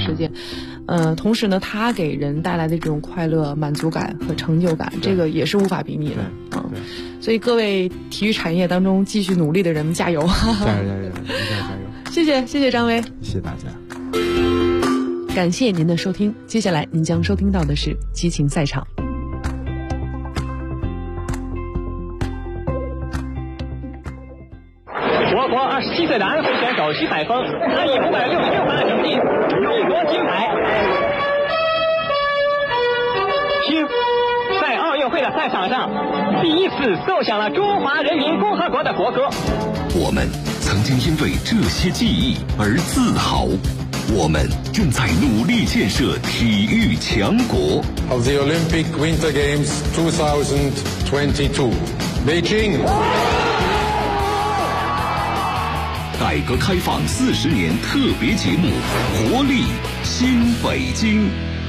事件。同时呢，它给人带来的这种快乐、满足感和成就感，这个也是无法比拟的。所以各位体育产业当中继续努力的人们，加油！ 加油！一定要加油！ 谢谢张威， 谢谢大家。 感谢您的收听，接下来您将收听到的是激情赛场。 我国27岁的安徽选手徐海峰，他以566分的成绩勇夺金牌。听，在奥运会的赛场上，第一次奏响了中华人民共和国的国歌。 我们曾经因为这些记忆而自豪，我们正在努力建设体育强国。 Of the Olympic Winter Games 2022, Beijing。 改革开放40年特别节目，活力新北京。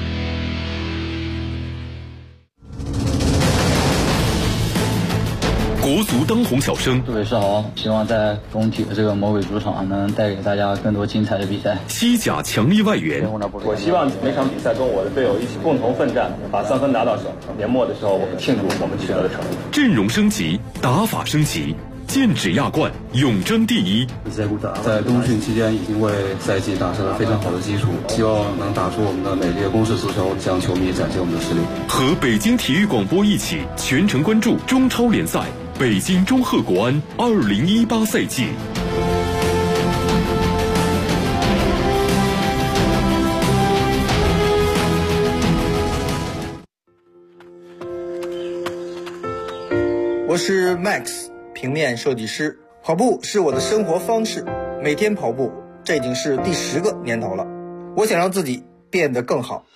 国足当红小生， 各位是好，希望在工体的这个魔鬼主场能带给大家更多精彩的比赛。 西甲强力外援， 我希望每场比赛跟我的队友一起共同奋战，把3分拿到手。年末的时候，我们庆祝我们取得的成绩。 阵容升级，打法升级，剑指亚冠，永争第一。 在冬训期间已经为赛季打下了非常好的基础，希望能打出我们的美丽的攻势足球，向球迷展现我们的实力。 和北京体育广播一起全程关注中超联赛北京中赫国安2018赛季。 我是 Max， 平面设计师。跑步是我的生活方式，每天跑步，这已经是第10个年头了。我想让自己变得更好。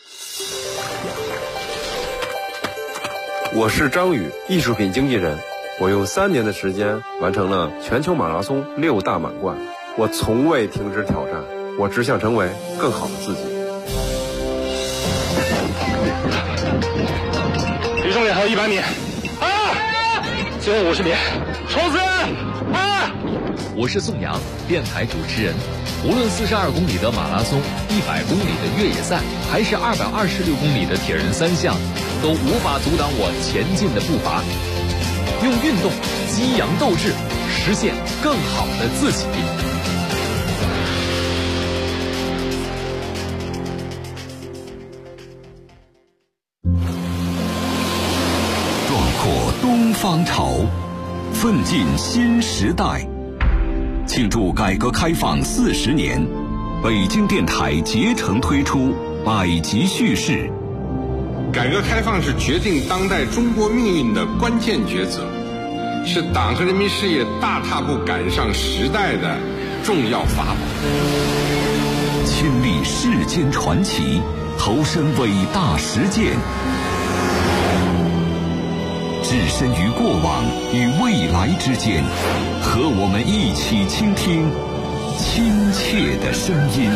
我是张宇，艺术品经纪人。我用3年的时间完成了全球马拉松6大满贯。我从未停止挑战，我只想成为更好的自己。 李重脸还有100米，最后50米，冲刺！ 我是宋阳，电台主持人。无论42公里的马拉松、100公里的越野赛，还是226公里的铁人3项，都无法阻挡我前进的步伐。用运动激扬斗志，实现更好的自己。 壮阔东方潮，奋进新时代。庆祝改革开放40年，北京电台竭诚推出百集叙事。 改革开放是决定当代中国命运的关键抉择，是党和人民事业大踏步赶上时代的重要法宝。 亲历世间传奇，投身伟大实践，置身于过往与未来之间，和我们一起倾听亲切的声音。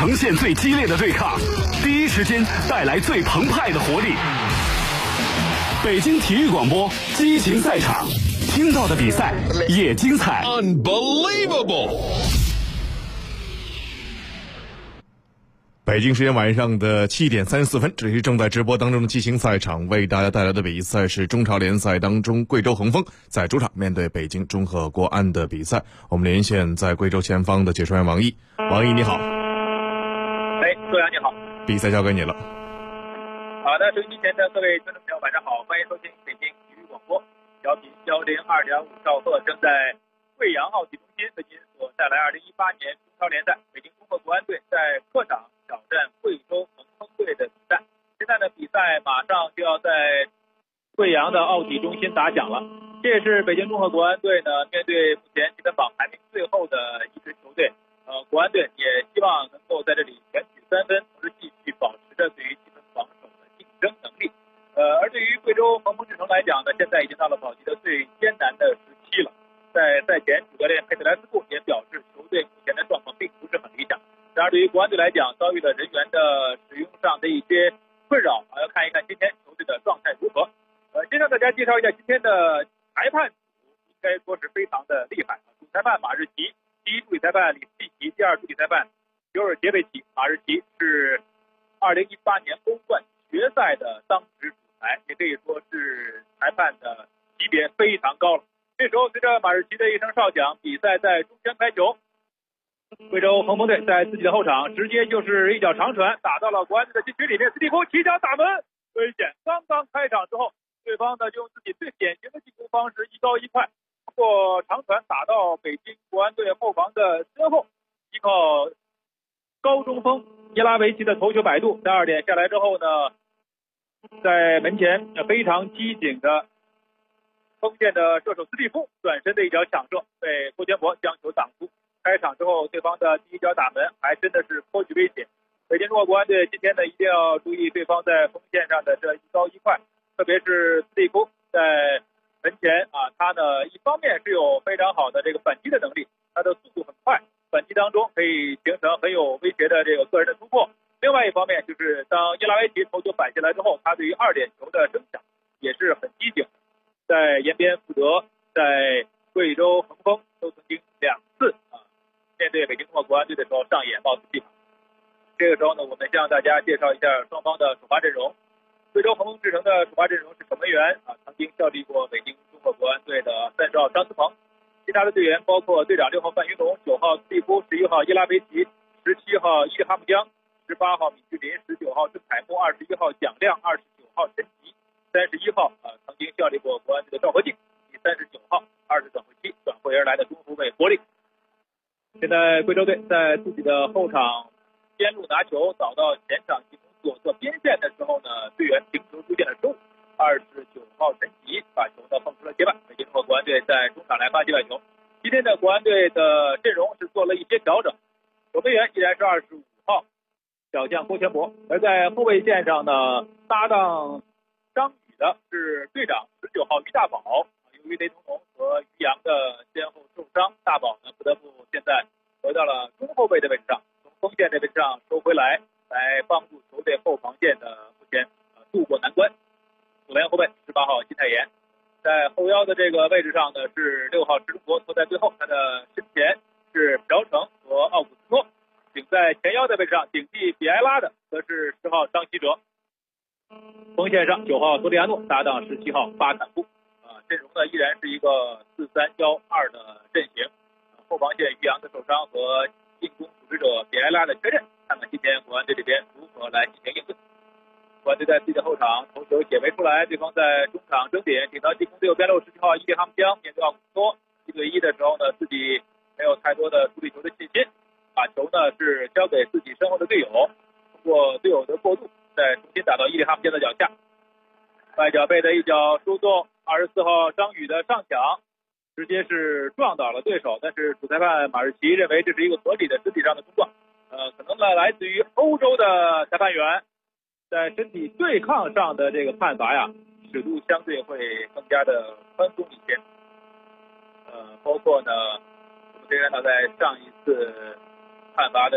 呈现最激烈的对抗，第一时间带来最澎湃的活力。北京体育广播，激情赛场，听到的比赛也精彩。 Unbelievable！ 北京时间晚上的7点34分，这里是正在直播当中的激情赛场，为大家带来的比赛是中超联赛当中贵州恒丰在主场面对北京中赫国安的比赛。我们连线在贵州前方的解说员王毅，王毅你好。 周洋你好， 比赛交给你了。 好的，收音机前的各位观众朋友晚上好，欢迎收听北京体育广播，调频102.5兆赫，正在贵阳奥体中心为您所带来2018年中超联赛北京中赫国安队在客场挑战贵州恒丰队的比赛。现在呢，比赛马上就要在贵阳的奥体中心打响了。这也是北京中赫国安队呢面对目前积分榜排名最后的一支球队，国安队也希望能够在这里全取3分，同时继续保持着对于积分防守的竞争能力。而对于贵州恒丰智诚来讲呢，现在已经到了保级的最艰难的时期了。在赛前，主教练佩特莱斯库也表示，球队目前的状况并不是很理想。然而，对于国安队来讲，遭遇了人员的使用上的一些困扰要看一看今天球队的状态如何。先向大家介绍一下今天的裁判组，应该说是非常的厉害。主裁判马日奇，第一助理裁判李斯蒂奇，第二助理裁判尤尔杰维奇。马日奇是2018年欧冠决赛的当值主裁，也可以说是裁判的级别非常高了。这时候随着马日奇的一声哨响，比赛在中间开球。贵州恒丰队在自己的后场直接就是一脚长传打到了国安队的禁区里面，斯蒂夫起脚打门，危险。刚刚开场之后，对方呢就用自己最典型的进攻方式一高一快，通过长传打到北京国安队后防的身后，依靠高中锋伊拉维奇的头球摆渡，在2点下来之后呢，在门前非常机警的锋线的射手斯蒂夫转身的一脚抢射被郭全博将球挡出。开场之后，对方的第一脚打门还真的是颇具威胁。北京中赫国安队今天呢一定要注意对方在锋线上的这一高一快，特别是斯蒂夫在门前他呢一方面是有非常好的这个反击的能力，他的速度很快，反击当中可以形成很有威胁的这个个人的突破。另外一方面就是当伊拉维奇头球摆下来之后，他对于2点球的争抢也是很机警的。在延边福德，在贵州恒丰都曾经2次面对北京中赫国安队的时候上演貌似戏法。这个时候呢，我们向大家介绍一下双方的首发阵容。贵州恒丰智诚的首发阵容是守门员曾经效力过北京中赫国安队的30号张思鹏，其他的队员包括队长6号范云龙、9号斯蒂夫、11号伊拉维奇、17号伊利哈木江、18号闵巨林、19号郑凯木、21号蒋亮、29号陈吉、31号曾经效力过国安队的赵和敬，以及39号20转会期转会而来的中后卫伯令。现在贵州队在自己的后场边路拿球扫到前场进攻左侧边线的时候呢，队员停球出现了失误，29号陈吉把球呢碰出了界外，北京中赫国安队在中场来发界外球。今天的国安队的阵容是做了一些调整，守门员依然是25号小将郭全博，而在后卫线上呢，搭档张宇的是队长19号于大宝。由于雷同龙和于洋的先后受伤，大宝呢不得不现在回到了中后卫的位置上，从锋线的位置上收回来帮助球队后防线的目前渡过难关。左边后卫18号金泰妍，在后腰的这个位置上呢是6号石中国拖在最后，他的身前是朴成和奥古斯托，顶在前腰的位置上顶替比埃拉的则是10号张稀哲。锋线上9号托利亚诺搭档17号巴坎布。阵容呢依然是一个4-3-1-2的阵型，后防线于洋的受伤和进攻组织者比埃拉的缺阵，看看今天国安队这边如何来进行应对。国安队在自己的后场头球解围出来，对方在中场争点顶到进攻队右边路17号伊利哈木江面对奥古斯托1对1的时候呢，自己没有太多的处理球的信心，把球呢是交给自己身后的队友，通过队友的过渡再重新打到伊利哈木江的脚下，外脚背的一脚输送，24号张宇的上抢直接是撞倒了对手，但是主裁判马日奇认为这是一个合理的身体上的冲撞，可能呢来自于欧洲的裁判员在身体对抗上的这个判罚呀，尺度相对会更加的宽松一些。包括呢，我们可以看到在上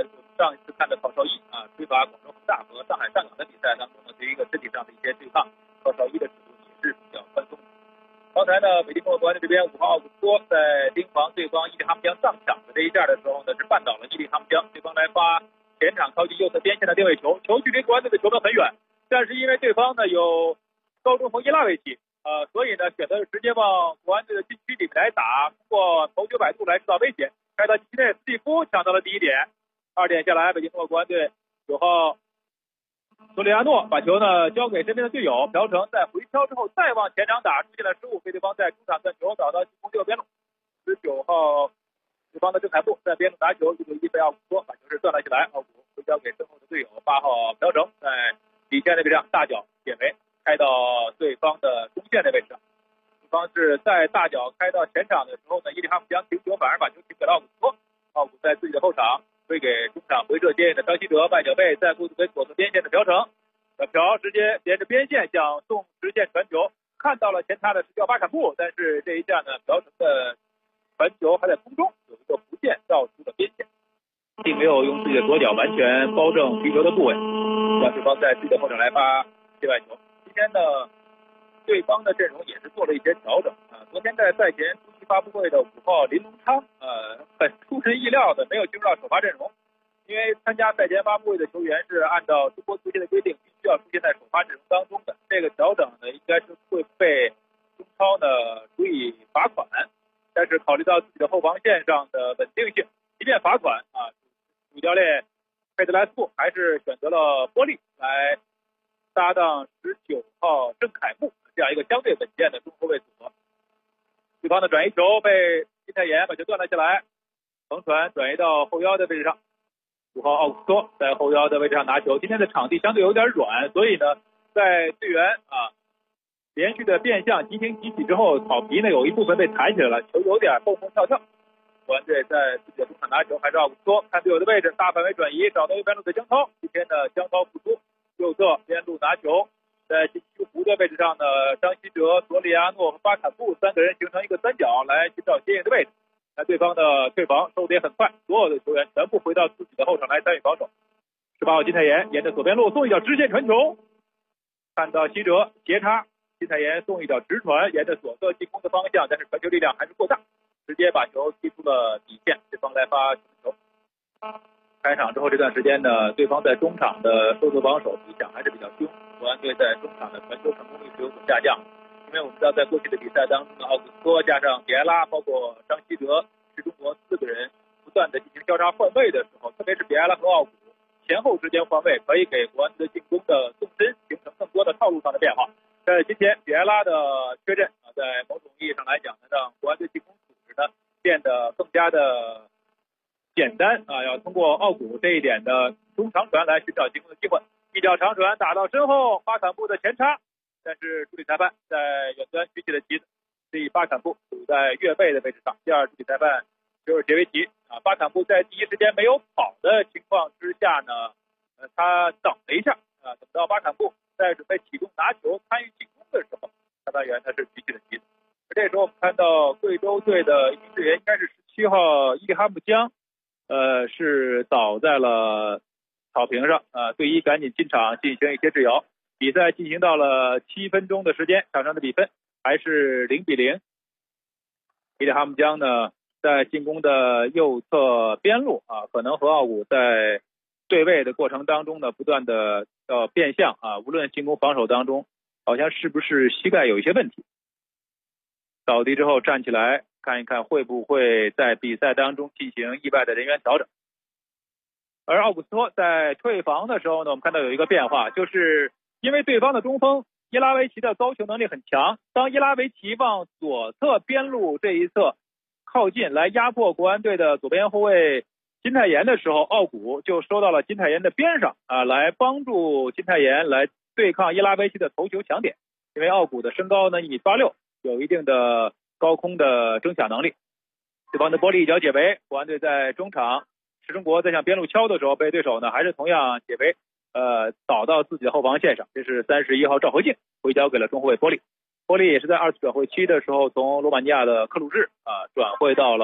上一次看的郝绍羿吹罚广州恒大和上海上港的比赛当中呢，对于一个身体上的一些对抗，郝绍羿的尺度也是比较宽松的。刚才呢，北京国安这边5号奥古斯托在盯防对方伊利哈木江上抢的这一下的时候呢，是绊倒了伊利哈木江，对方来发前场靠近右侧边线的定位球，球距离国安队的球门很远，但是因为对方呢有高中锋伊拉维奇，所以呢选择直接往国安队的禁区里面来打，通过头球摆渡来制造威胁，开到禁区内，斯蒂夫抢到了第一点，2点下来，北京国安队9号索里亚诺把球呢交给身边的队友朴成，在回敲之后再往前场打，出现了失误，被对方在中场断球找到进攻右边路。19号对方的郑凯布在边路拿球，1对1被奥古斯托把球是断了下来，奥古回交给身后的队友8号朴成，在底线的位置上大脚解围，开到对方的中线的位置上。对方是在大脚开到前场的时候呢，伊利哈木江停球反而把球停给了奥古斯托，奥古在自己的后场推给中场回撤接应的张稀哲，外脚背再过渡给左侧边线的朴成，朴直接连着边线想送直线传球，看到了前插的是叫巴坎布，但是这一下呢，朴成的传球还在空中有一个弧线绕出了边线，并没有用自己的左脚完全包正皮球的部位，让对方在自己的后场来发界外球。今天呢，对方的阵容也是做了一些调整昨天在赛前出席发布会的5号林龙昌很出人意料的没有进入到首发阵容，因为参加赛前发布会的球员是按照中国足协的规定必须要出现在首发阵容当中的，这个调整呢应该是会被中超呢处以罚款，但是考虑到自己的后防线上的稳定性，即便罚款主教练佩德莱斯布还是选择了波利来搭档19号郑凯木这样一个相对稳健的中后卫组合。对方的转移球被金泰妍把球断了下来，横传转移到后腰的位置上，5号奥古斯托在后腰的位置上拿球。今天的场地相对有点软，所以呢在队员连续的变向急停急起之后，草皮呢有一部分被抬起来了，球有点蹦蹦跳跳。国安队在自己的中场拿球，还是奥古斯托看队友的位置，大范围转移找到右边路的江涛，今天的江涛复出，右侧边路拿球，在禁区弧的位置上呢，张稀哲、索里亚诺和巴坎布3个人形成一个三角来寻找接应的位置。那对方的退防收的也很快，所有的球员全部回到自己的后场来参与防守。18号金泰妍沿着左边路送一脚直线传球，看到稀哲斜插，金泰妍送一脚直传，沿着左侧进攻的方向，但是传球力量还是过大，直接把球踢出了底线，对方来发球。开场之后这段时间呢，对方在中场的收缩防守影响还是比较凶，国安队在中场的传球成功率是有所下降，因为我们知道在过去的比赛当中呢，奥古斯托加上比埃拉包括张稀哲是中国4个人不断的进行交叉换位的时候，特别是比埃拉和奥古前后之间换位，可以给国安队进攻的纵深形成更多的套路上的变化。在今天比埃拉的缺阵在某种意义上来讲呢，让国安队进攻组织呢变得更加的简单要通过奥古这一点的中长传来寻找进攻的机会，一脚长传打到身后，巴坎布的前插，但是助理裁判在远端举起了旗子，示意巴坎布处在越位的位置上。第二助理裁判就是杰维奇巴坎布在第一时间没有跑的情况之下呢，他等了一下等到巴坎布在准备启动拿球参与进攻的时候，裁判员呢是举起了旗子。而这时候我们看到贵州队的一名队员应该是17号伊利哈木江是倒在了草坪上队医赶紧进场进行一些治疗。比赛进行到了7分钟的时间，场上的比分还是0-0。伊利哈木江呢在进攻的右侧边路可能和奥古在对位的过程当中呢不断的变向无论进攻防守当中好像是不是膝盖有一些问题，倒地之后站起来看一看会不会在比赛当中进行意外的人员调整。而奥古斯托在退防的时候呢，我们看到有一个变化，就是因为对方的中锋伊拉维奇的高球能力很强，当伊拉维奇往左侧边路这一侧靠近来压迫国安队的左边后卫金泰妍的时候，奥古就收到了金泰妍的边上来帮助金泰妍来对抗伊拉维奇的头球抢点。因为奥古的身高呢1.86米，有一定的高空的争抢能力。对方的波利一脚解围，国安队在中场石中国在向边路敲的时候，被对手呢还是同样解围倒到自己的后防线上。这是31号赵和敬回交给了中后卫波利。波利也是在2次转会期的时候从罗马尼亚的克鲁日转会到了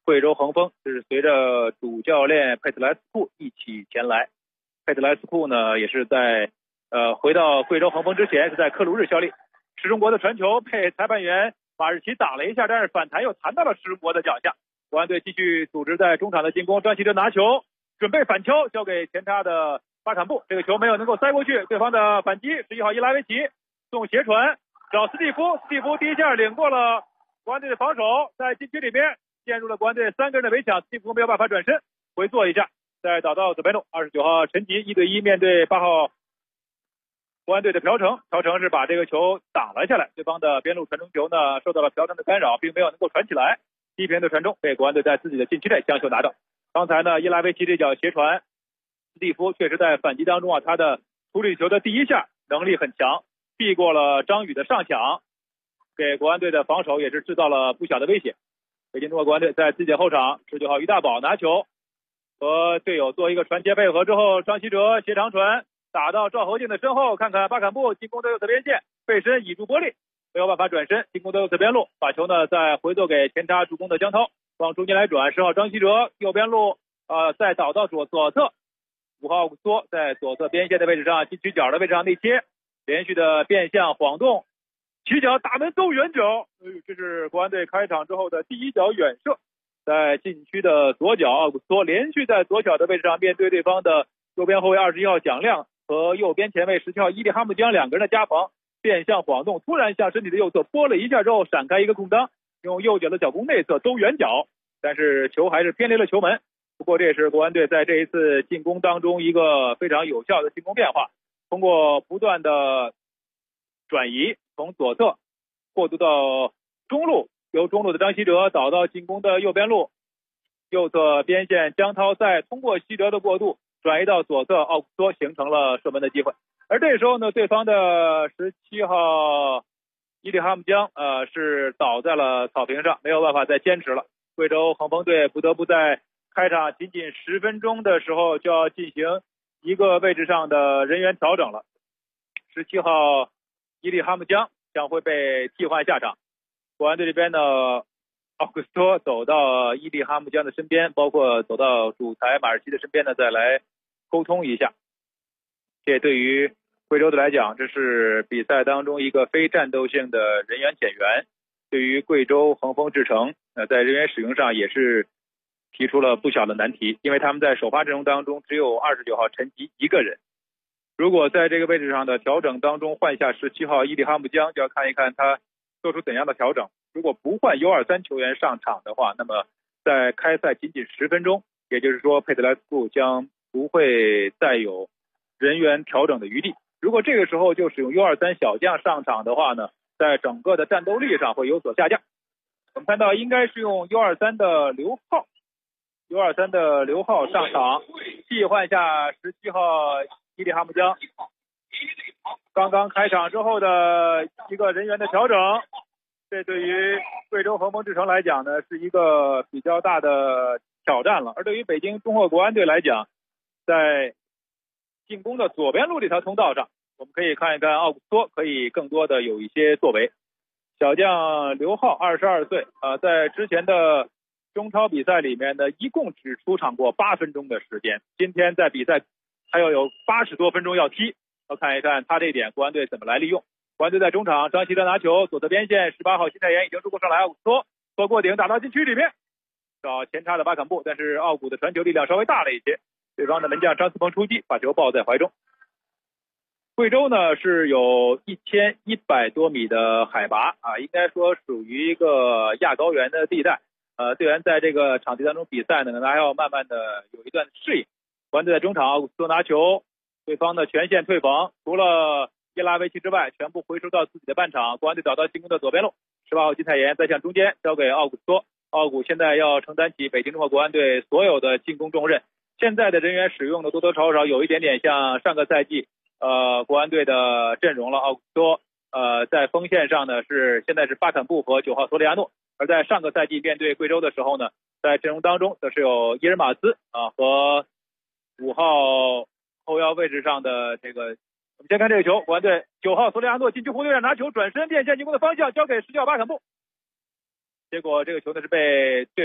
贵州恒丰是随着主教练佩特莱斯库一起前来。佩特莱斯库呢也是在回到贵州恒丰之前是在克鲁日效力。石中国的传球被裁判员马日奇挡了一下，但是反弹又弹到了石中国的脚下。国安队继续组织在中场的进攻，张稀哲拿球准备反敲，交给前插的巴坎布，这个球没有能够塞过去，对方的反击，11号伊拉维奇送斜传找斯蒂夫，斯蒂夫第一下领过了国安队的防守，在禁区里面陷入了国安队3个人的围抢，斯蒂夫没有办法转身回做一下，再倒到左边路，29号陈吉1对1面对8号国安队的朴成，朴成是把这个球挡了下来，对方的边路传中球呢受到了朴成的干扰，并没有能够传起来，低平的传中被国安队在自己的禁区内将球拿到。刚才呢伊拉维奇这脚斜传，斯蒂夫确实在反击当中他的处理球的第一下能力很强，避过了张宇的上抢，给国安队的防守也是制造了不小的威胁。北京中国国安队在自己的后场，19号于大宝拿球和队友做一个传接配合之后，张稀哲斜长传打到赵侯静的身后，看看巴坎布进攻的右侧边线，背身倚住玻璃，没有办法转身，进攻的右侧边路，把球呢再回做给前插助攻的江涛，往中间来转，10号张稀哲右边路再倒到左侧，5号梭在左侧边线的位置上，禁区角的位置上内切，连续的变向晃动，起脚打门兜远角，这是国安队开场之后的第一脚远射，在禁区的左脚，奥古斯托连续在左脚的位置上面对对方的右边后卫21号蒋亮和右边前卫17号伊利哈木江两个人的夹防，变向晃动，突然向身体的右侧拨了一下之后闪开一个空当，用右脚的脚弓内侧兜远角，但是球还是偏离了球门。不过这也是国安队在这一次进攻当中一个非常有效的进攻变化，通过不断的转移，从左侧过渡到中路，由中路的张稀哲导到进攻的右边路，右侧边线江涛再通过稀哲的过渡转移到左侧，奥古斯托形成了射门的机会。而这时候呢，对方的17号伊利哈木江是倒在了草坪上，没有办法再坚持了。贵州恒丰队不得不在开场仅仅10分钟的时候就要进行一个位置上的人员调整了。17号伊利哈木江将会被替换下场。国安队这边呢，奥古斯托走到伊利哈木江的身边，包括走到主裁马尔奇的身边呢，再来沟通一下。这对于贵州队来讲，这是比赛当中一个非战斗性的人员减员，对于贵州恒丰智诚在人员使用上也是提出了不小的难题，因为他们在首发阵容当中只有29号陈吉一个人，如果在这个位置上的调整当中换下17号伊利哈木江，就要看一看他做出怎样的调整。如果不换 U23 球员上场的话，那么在开赛仅仅10分钟，也就是说佩特莱斯库将不会再有人员调整的余地。如果这个时候就使用 U23 小将上场的话呢，在整个的战斗力上会有所下降。我们看到应该是用 U23 的刘浩上场，替换下17号伊利哈木江。刚刚开场之后的一个人员的调整，这对于贵州恒丰智诚来讲呢是一个比较大的挑战了。而对于北京中赫国安队来讲，在进攻的左边路这条通道上，我们可以看一看奥古斯托可以更多的有一些作为。小将刘浩22岁，在之前的中超比赛里面呢，一共只出场过8分钟的时间。今天在比赛还要有80多分钟要踢，要看一看他这一点国安队怎么来利用。国安队在中场，张稀哲拿球，左侧边线18号辛泰妍已经助攻上来，奥古斯托错过顶打到禁区里面，找前插的巴坎布，但是奥古的传球力量稍微大了一些，对方的门将张思鹏出击，把球抱在怀中。贵州呢是有1100多米的海拔应该说属于一个亚高原的地带。队员在这个场地当中比赛呢，可能还要慢慢的有一段适应。国安队在中场，奥古斯托拿球，对方的全线退防，除了伊拉维奇之外，全部回收到自己的半场。国安队找到进攻的左边路，18号金泰妍再向中间交给奥古斯托。奥古现在要承担起北京中赫国安队所有的进攻重任。现在的人员使用的多多少少有一点点像上个赛季国安队的阵容了。奥古斯托在锋线上呢现在是巴坎布和9号索里亚诺，而在上个赛季面对贵州的时候呢，在阵容当中则是有伊尔马斯和5号后腰位置上的这个。我们先看这个球，国安队9号索里亚诺禁区弧对上拿球，转身变线进攻的方向交给17号巴坎布，结果这个球呢是被对手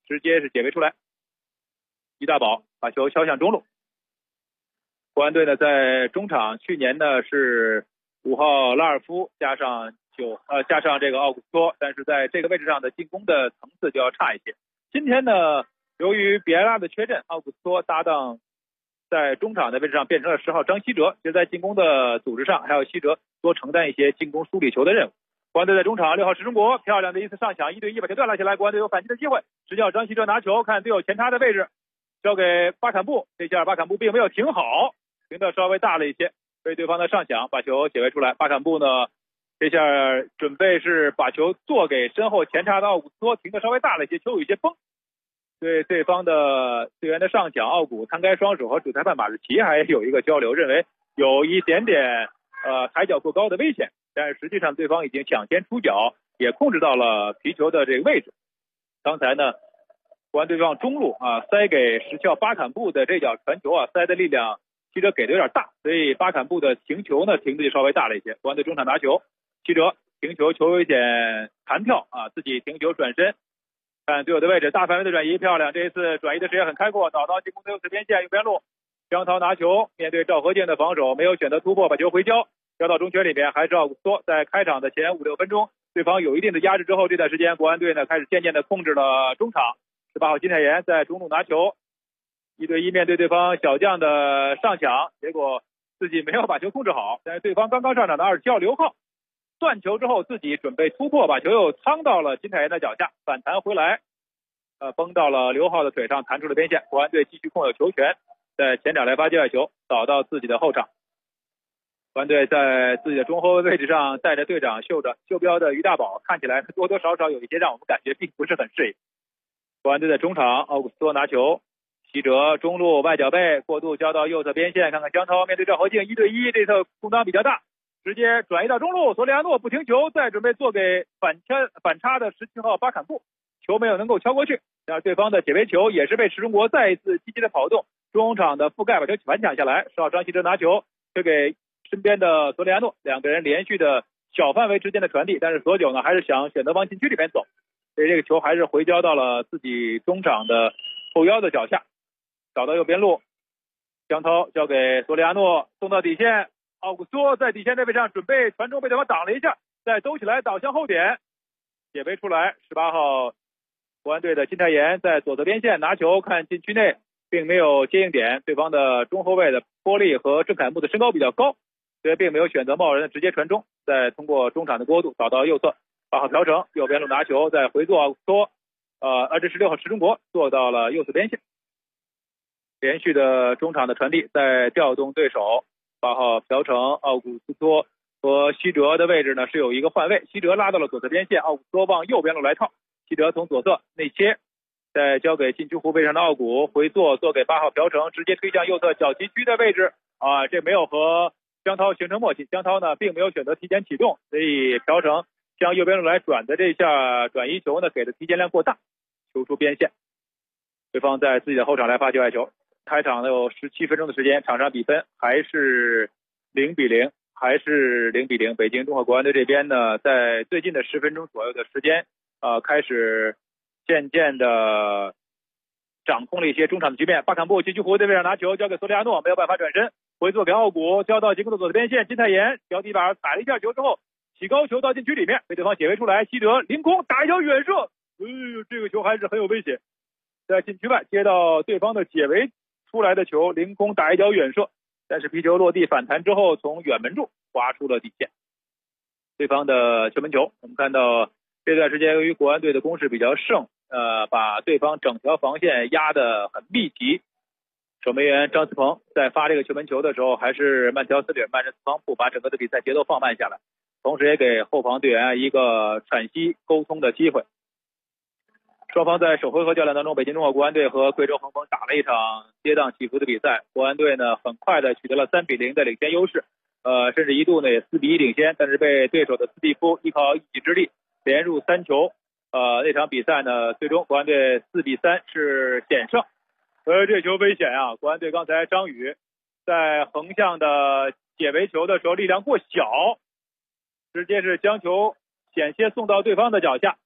直接是解围出来，于大宝把球敲向中路。国安队呢在中场去年呢是5号拉尔夫加上这个奥古斯托，但是在这个位置上的进攻的层次就要差一些。今天呢，由于比埃拉的缺阵，奥古斯托搭档在中场的位置上变成了10号张稀哲，就在进攻的组织上还有稀哲多承担一些进攻梳理球的任务。国安队在中场6号石中国漂亮的一次上抢，1对1把球断了下来，国安队有反击的机会，执教张稀哲拿球，看队友前插的位置交给巴坎布，这下巴坎布并没有停好，停的稍微大了一些，被对方的上抢把球解围出来。巴坎布呢这下准备是把球做给身后前插的奥古斯托，停的稍微大了一些，球有一些崩，对对方的队员的上抢，奥古摊开双手和主裁判马日奇还有一个交流，认为有一点点抬脚过高的危险，但是实际上对方已经抢先出脚，也控制到了皮球的这个位置。刚才呢国安队往中路塞给实效巴坎布的这脚传球塞的力量稀哲给的有点大，所以巴坎布的停球呢停的就稍微大了一些。国安队中场拿球，稀哲停球，球有一点弹跳自己停球转身，看队友的位置，大范围的转移漂亮，这一次转移的视野很开阔，导到进攻的右侧边线右边路，江涛拿球面对赵和静的防守没有选择突破，把球回交到中圈里面，还是奥古斯托。在开场的前5-6分钟对方有一定的压制之后，这段时间国安队呢开始渐渐的控制了中场。18号金泰妍在中路拿球，1对1面对对方小将的上抢，结果自己没有把球控制好，但是对方刚刚上场的27号刘浩断球之后自己准备突破，把球又趟到了金泰妍的脚下，反弹回来崩到了刘浩的腿上，弹出了边线。国安队继续控有球权，在前场来发界外球导到自己的后场。国安队在自己的中后卫位置上带着队长袖标的于大宝，看起来多多少少有一些让我们感觉并不是很适应。国安队在中场，奥古斯托拿球，稀哲中路外脚背过渡交到右侧边线，看看江涛面对赵和静1对1，这侧空当比较大，直接转移到中路，索里亚诺不停球，再准备做给反插的17号巴坎布，球没有能够敲过去，但是对方的解围球也是被石中国再一次积极的跑动，中场的覆盖把球反抢下来，10号张稀哲拿球推给身边的索里亚诺，两个人连续的小范围之间的传递，但是索九呢还是想选择往禁区里面走，所以这个球还是回交到了自己中场的后腰的脚下，找到右边路，江涛交给索里亚诺送到底线，奥古斯托在底线位置上准备传中，被对方挡了一下，再兜起来倒向后点，解围出来。18号国安队的金泰妍在左侧边线拿球，看禁区内并没有接应点，对方的中后卫的波利和郑凯木的身高比较高，所以并没有选择贸然的直接传中，再通过中场的过渡导到右侧，8号朴成右边路拿球，再回做奥古斯托，这是6号石中国做到了右侧边线，连续的中场的传递，再调动对手，8号朴成、奥古斯托和稀哲的位置呢是有一个换位，稀哲拉到了左侧边线，奥古斯托往右边路来套，稀哲从左侧内切，再交给禁区弧位上的奥古，回做给8号朴成，直接推向右侧小禁区的位置这没有和江涛形成默契，江涛呢并没有选择提前启动，所以朴成向右边路来转的这下转移球呢给的提前量过大，球出边线，对方在自己的后场来发界外球。开场呢有17分钟的时间，场上比分还是0-0，还是0-0。北京综合国安队这边呢在最近的10分钟左右的时间开始渐渐的掌控了一些中场的局面。巴坎布禁区弧对位上拿球交给索里亚诺，没有办法转身，回做给奥古，交到进攻的左侧边线，金泰妍脚底板踩了一下球之后起高球到禁区里面，被对方解围出来，稀哲凌空打一脚远射，这个球还是很有危险，在禁区外接到对方的解围出来的球，凌空打一脚远射，但是皮球落地反弹之后从远门处滑出了底线，对方的球门球。我们看到这段时间由于国安队的攻势比较盛，把对方整条防线压得很密集，守门员张思鹏在发这个球门球的时候还是慢条斯理慢着四方步，把整个的比赛节奏放慢下来，同时也给后防队员一个喘息沟通的机会。双方在首回合较量当中，北京中国国安队和贵州恒丰打了一场跌宕起伏的比赛，国安队呢很快的取得了3-0的领先优势，甚至一度呢也4-1领先，但是被对手的斯蒂夫依靠一己之力连入3球，那场比赛呢最终国安队4-3是险胜。这球危险啊，国安队刚才张宇在横向的解围球的时候力量过小，直接是将球险些送到对方的脚下，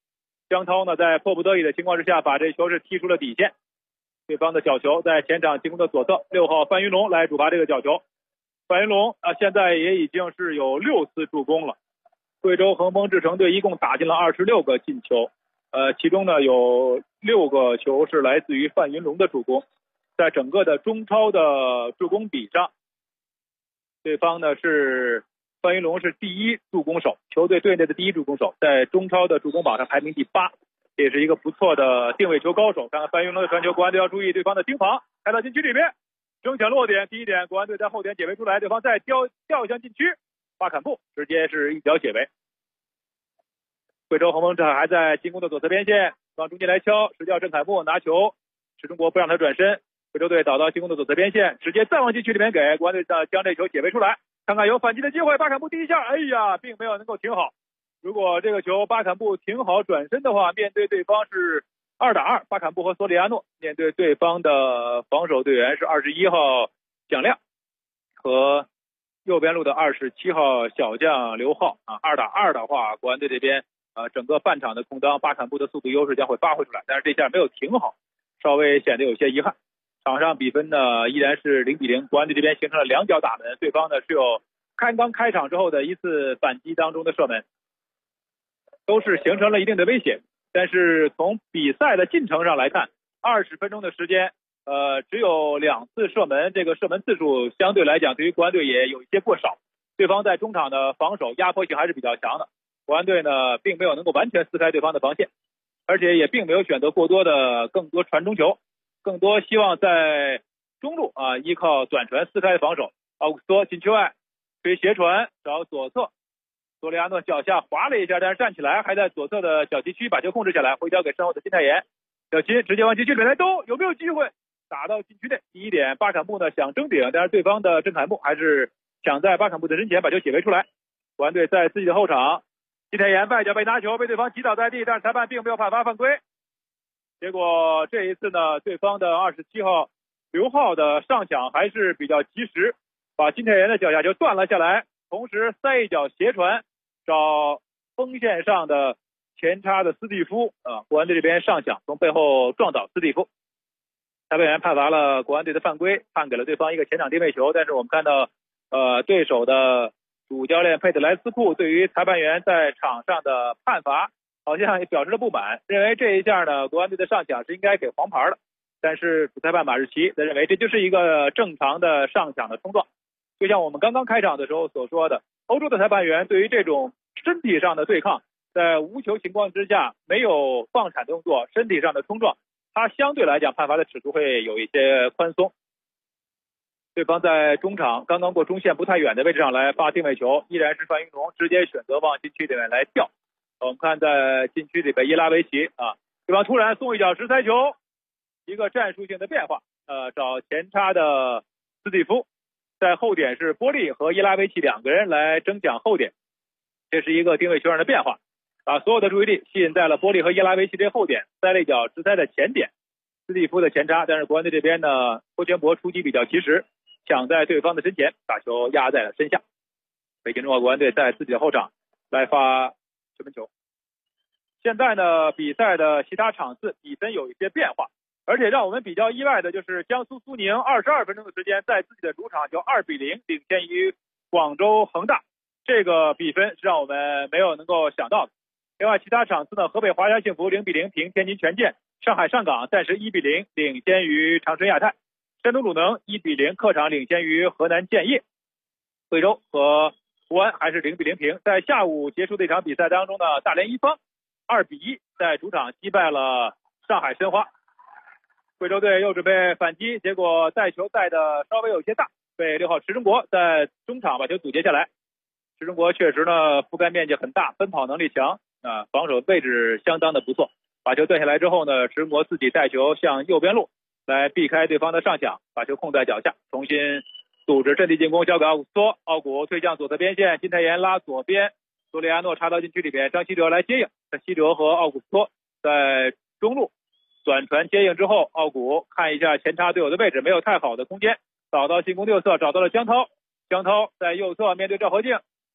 江涛呢在迫不得已的情况之下，把这球是踢出了底线。对方的角球在前场进攻的左侧，6号范云龙来主罚这个角球。范云龙现在也已经是有6次助攻了。贵州恒丰智诚队一共打进了26个进球，其中呢有6个球是来自于范云龙的助攻。在整个的中超的助攻比上，对方呢是范云龙是第1助攻手，球队队内的第1助攻手，在中超的助攻榜上排名第8。也是一个不错的定位球高手。看看范云龙的传球，国安队要注意对方的盯防，开到禁区里面，争抢落点。第一点，国安队在后点解围出来，对方再跳向禁区，巴坎布直接是一脚解围。贵州恒丰还在进攻的左侧边线，往中间来敲，执教郑凯木拿球，石中国不让他转身，贵州队倒到进攻的左侧边线，直接再往禁区里面给国安队将这球解围出来。看看有反击的机会，巴坎布第一下，哎呀，并没有能够停好。如果这个球巴坎布停好转身的话，面对对方是2打2，巴坎布和索里亚诺面对对方的防守队员是21号蒋亮和右边路的27号小将刘浩2打2的话，国安队这边整个半场的空当，巴坎布的速度优势将会发挥出来，但是这下没有停好，稍微显得有些遗憾。场上比分呢依然是0比0，国安队这边形成了2脚打门，对方呢是有刚开场之后的一次反击当中的射门，都是形成了一定的威胁。但是从比赛的进程上来看，20分钟的时间只有2次射门，这个射门次数相对来讲对于国安队也有一些过少，对方在中场的防守压迫性还是比较强的，国安队呢并没有能够完全撕开对方的防线，而且也并没有选择更多传中球，更多希望在中路依靠短传撕开防守。奥古斯托禁区外推斜传找左侧，索里亚诺脚下滑了一下，但是站起来还在左侧的小禁区把球控制下来，回交给身后的金泰妍，小秦直接往禁区里来兜，有没有机会打到禁区内？第一点，巴坎布呢想争顶，但是对方的郑凯木还是想在巴坎布的身前把球解围出来。国安队在自己的后场，金泰妍外脚被拿球，被对方击倒在地，但是裁判并没有判罚犯规。结果这一次呢，对方的27号刘浩的上抢还是比较及时，把金泰妍的脚下球断了下来，同时塞一脚斜传找锋线上的前插的斯蒂夫国安队这边上抢从背后撞倒斯蒂夫，裁判员判罚了国安队的犯规，判给了对方一个前场定位球。但是我们看到对手的主教练佩特莱斯库对于裁判员在场上的判罚好像也表示了不满，认为这一下呢国安队的上抢是应该给黄牌的，但是主裁判马日奇则认为这就是一个正常的上抢的冲撞。就像我们刚刚开场的时候所说的，欧洲的裁判员对于这种身体上的对抗，在无球情况之下没有放铲动作，身体上的冲撞，他相对来讲判罚的尺度会有一些宽松。对方在中场刚刚过中线不太远的位置上来发定位球，依然是范云龙直接选择往禁区里面来跳。我们看在禁区里边伊拉维奇对方突然送一脚直塞球，一个战术性的变化找前插的斯蒂夫，在后点是波利和伊拉维奇2个人来争抢后点，这是一个定位球上的变化，把所有的注意力吸引在了波利和伊拉维奇这后点，塞了一脚直塞的前点，斯蒂夫的前插，但是国安队这边呢郭全博出击比较及时，抢在对方的身前，把球压在了身下。北京中华国安队在自己的后场来发球门球。现在呢比赛的其他场次比分有一些变化，而且让我们比较意外的就是江苏苏宁22分钟的时间在自己的主场就2比0领先于广州恒大，这个比分是让我们没有能够想到的。另外其他场次呢，河北华夏幸福0比0平天津权健，上海上港暂时1比0领先于长春亚泰，山东鲁能1比0客场领先于河南建业，贵州和国安还是0比0平。在下午结束这场比赛当中呢，大连一方2比1在主场击败了上海申花。贵州队又准备反击，结果带球带的稍微有些大，被6号池中国在中场把球阻截下来。池中国确实呢覆盖面积很大，奔跑能力强防守位置相当的不错，把球断下来之后呢，池中国自己带球向右边路来避开对方的上抢，把球控在脚下，重新组织阵地进攻，交给奥古斯托，奥古推向左侧边线，金泰妍拉左边，索里亚诺插到禁区里边，张稀哲来接应，稀哲和奥古斯托在中路短传接应之后，奥古看一下前插队友的位置，没有太好的空间，倒到进攻右侧找到了江涛，江涛在右侧面对赵和静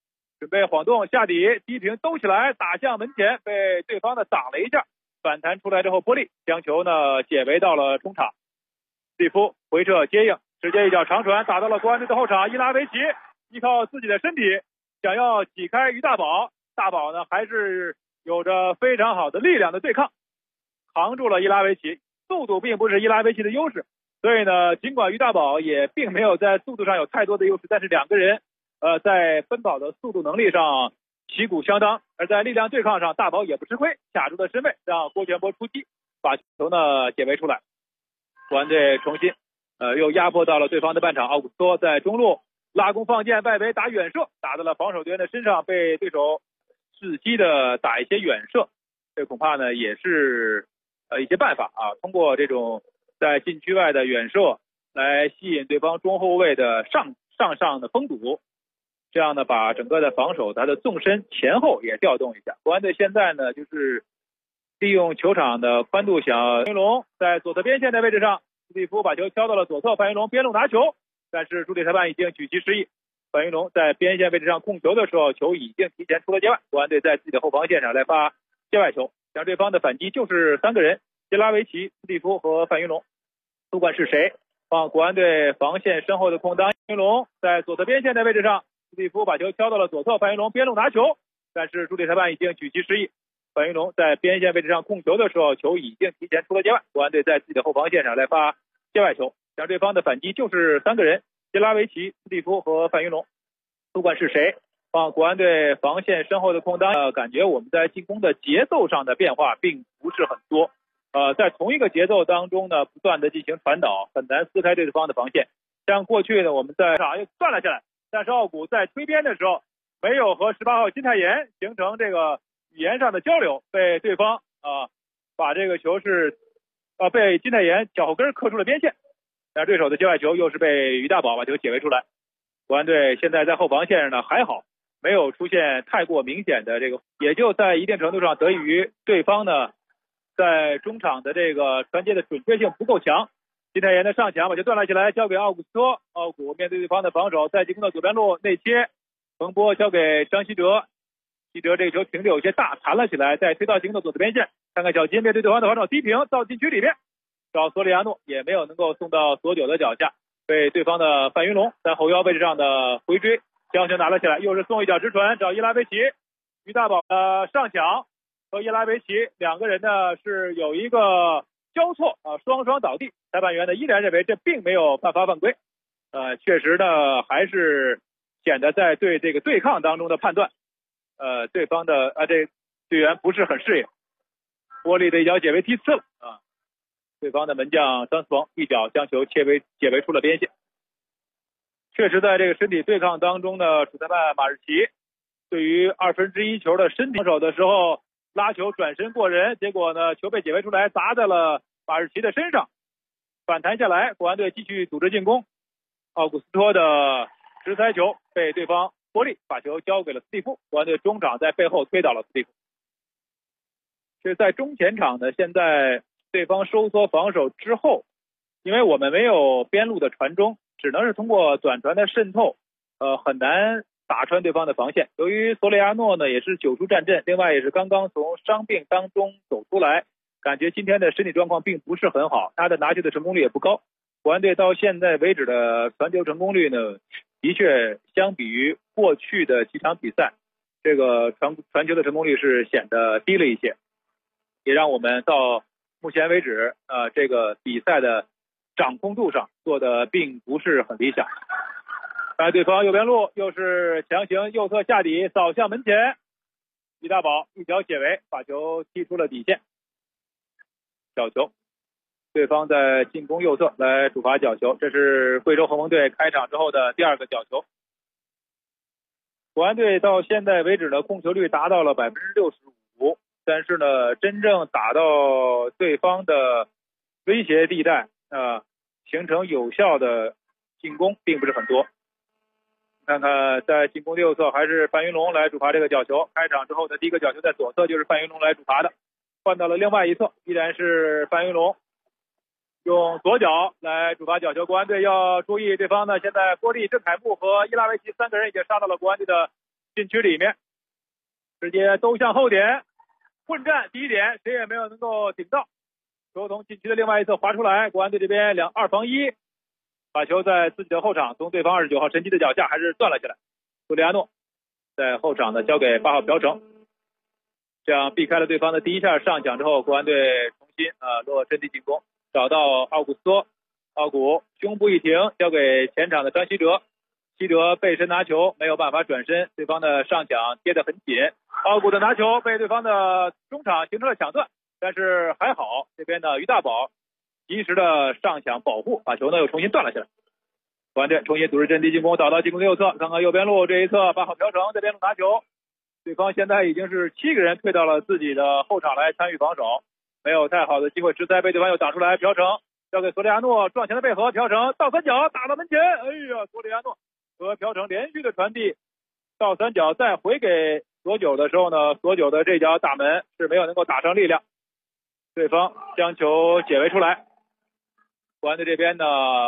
准备晃动下底，低平兜起来打向门前，被对方的挡了一下，反弹出来之后玻璃将球呢解围到了中场。蒂夫回撤接应，直接一脚长传打到了国安队的后场，伊拉维奇依靠自己的身体想要挤开于大宝，大宝呢还是有着非常好的力量的对抗，扛住了伊拉维奇。速度并不是伊拉维奇的优势，所以呢尽管于大宝也并没有在速度上有太多的优势，但是两个人在奔跑的速度能力上旗鼓相当，而在力量对抗上大宝也不吃亏，卡住了身位，让郭全波出击把球呢解围出来。国安队重新又压迫到了对方的半场，奥古斯托在中路拉弓放箭，外围打远射，打到了防守队员的身上，被对手伺机的打一些远射，这恐怕呢也是一些办法啊，通过这种在禁区外的远射来吸引对方中后卫的上的封堵，这样呢把整个的防守它的纵深前后也调动一下。国安队现在呢就是利用球场的宽度小，范云龙在左侧边线的位置上，朱蒂夫把球敲到了左侧，范云龙边路拿球，但是助理裁判已经举旗示意，范云龙在边线位置上控球的时候，球已经提前出了界外，国安队在自己的后防线上来发界外球，像对方的反击就是三个人，杰拉维奇、朱蒂夫和范云龙，不管是谁放国安队防线身后的空当，范云龙在左侧边线的位置上，朱蒂夫把球敲到了左侧，范云龙边路拿球，但是助理裁判已经举旗示意，范云龙在边线位置上控球的时候，球已经提前出了界外，国安队在自己的后防线上来发界外球，像对方的反击就是三个人，杰拉维奇、朱蒂夫和范云龙，不管是谁放国安队防线身后的空当，感觉我们在进攻的节奏上的变化并不是很多，在同一个节奏当中呢，不断的进行传导，很难撕开对方的防线。像过去呢，我们在场又断了下来，但是奥古在推边的时候没有和18号金泰妍形成这个语言上的交流，被对方把这个球是被金泰妍脚后跟磕出了边线，但对手的界外球又是被于大宝把球解围出来。国安队现在在后防线上呢还好，没有出现太过明显的这个，也就在一定程度上得益于对方呢在中场的这个传接的准确性不够强。金泰妍的上抢把球断了起来，交给奥古斯托，奥古面对对方的防守，在进攻的左边路内切，横波交给张稀哲，稀哲这个球停的有些大，弹了起来，再推到进攻的左侧边线，看看小金面对对方的防守低平到禁区里面，找索里亚诺也没有能够送到索九的脚下，被对方的范云龙在后腰位置上的回追，将球拿了起来，又是送一脚直传找伊拉维奇，于大宝上抢和伊拉维奇两个人呢是有一个交错双双倒地，裁判员呢依然认为这并没有犯法犯规，确实呢还是显得在对这个对抗当中的判断，对方的这队员不是很适应，玻璃的一脚解围踢刺了对方的门将张思鹏一脚将球解围出了边线。确实在这个身体对抗当中呢，主裁判马日奇对于1/2球的身体防守的时候拉球转身过人，结果呢球被解围出来砸在了马日奇的身上，反弹下来，国安队继续组织进攻，奥古斯托的直塞球被对方玻璃把球交给了斯蒂夫，国安队中场在背后推倒了斯蒂夫。是在中前场呢，现在对方收缩防守之后，因为我们没有边路的传中，只能是通过短传的渗透，很难打穿对方的防线。由于索里亚诺呢也是久出战阵，另外也是刚刚从伤病当中走出来，感觉今天的身体状况并不是很好，他的拿球的成功率也不高。国安队到现在为止的传球成功率呢，的确相比于过去的几场比赛，这个传球的成功率是显得低了一些，也让我们到目前为止这个比赛的掌控度上做的并不是很理想。对方右边路又是强行右侧下底扫向门前，于大宝一脚解围把球踢出了底线，角球，对方在进攻右侧来主罚角球，这是贵州恒丰队开场之后的第二个角球。国安队到现在为止的控球率达到了65%，但是呢真正打到对方的威胁地带形成有效的进攻并不是很多。看看在进攻右侧还是范云龙来主罚这个角球，开场之后的第一个角球在左侧就是范云龙来主罚的，换到了另外一侧依然是范云龙用左脚来主罚角球。国安队要注意对方呢，现在郭力、郑凯木和伊拉维奇三个人已经杀到了国安队的禁区里面，直接都向后点，混战第一点，谁也没有能够顶到。球从禁区的另外一侧滑出来，国安队这边2防1，把球在自己的后场从对方29号陈吉的脚下还是断了下来。苏利亚诺在后场呢交给8号朴成，这样避开了对方的第一下上抢之后，国安队重新落阵地进攻，找到奥古斯托，奥古胸部一停，交给前场的张稀哲，稀哲背身拿球没有办法转身，对方的上抢贴得很紧，奥古的拿球被对方的中场形成了抢断，但是还好这边的于大宝及时的上抢保护，把球呢又重新断了下来。国安队重新组织阵地进攻，倒到进攻的右侧，看看右边路这一侧8号朴成在边路拿球，对方现在已经是7个人退到了自己的后场来参与防守，没有太好的机会直塞，被对方又挡出来，朴成交给索里亚诺，撞前的配合，朴成倒三角打到门前，哎呀，索里亚诺和朴成连续的传递，倒三角再回给索九的时候呢，索九的这脚打门是没有能够打上力量，对方将球解围出来。国安队这边呢